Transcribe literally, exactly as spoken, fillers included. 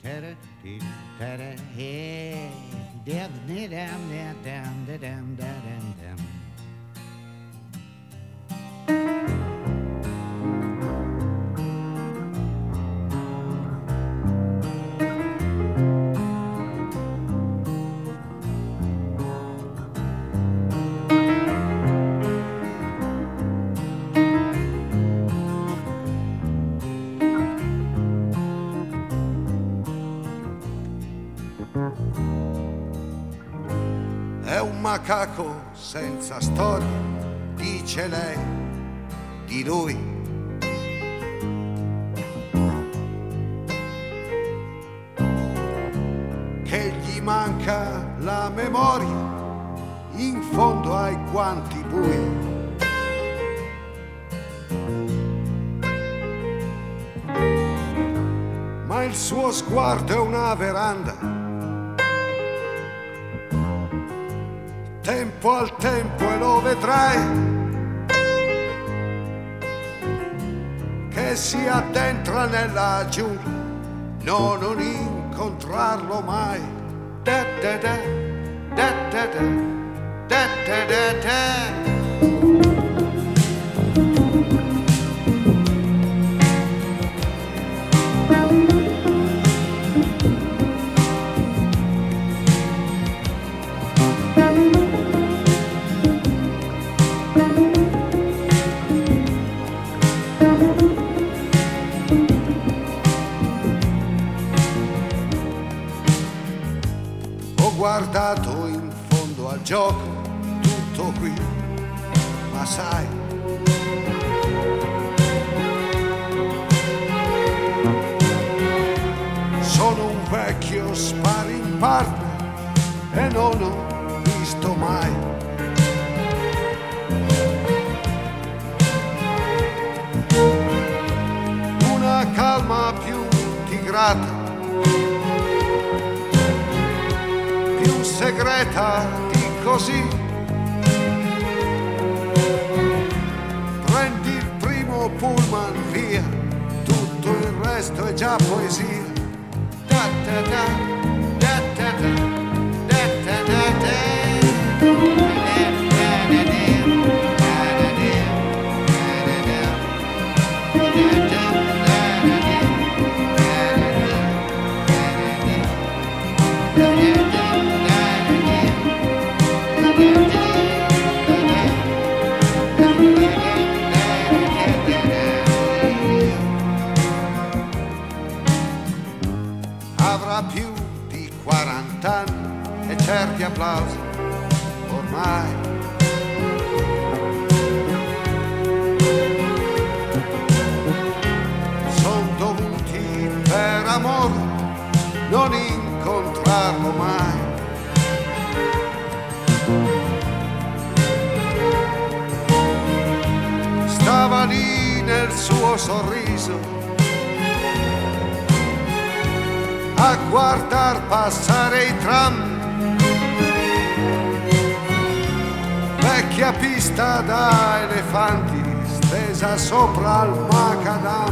È un macaco senza storia, dice lei di lui. Che gli manca la memoria in fondo ai guanti bui. Ma il suo sguardo è una veranda. Tempo al tempo e lo vedrai che si addentra nella giungla, no, non incontrarlo mai. Da da da, da da da, da da da da. Ho guardato in fondo al gioco, tutto qui, ma sai, sono un vecchio sparring partner e non ho visto mai una calma più tigrata, più segreta di così. Prendi il primo pullman, via, tutto il resto è già poesia. Da da da, da da da, da da da da. Avrà più di quarant'anni e certi applausi ormai son dovuti per amore non incontrarlo mai. Stava lì nel suo sorriso a guardar passare i tram, vecchia pista da elefanti stesa sopra il macadam.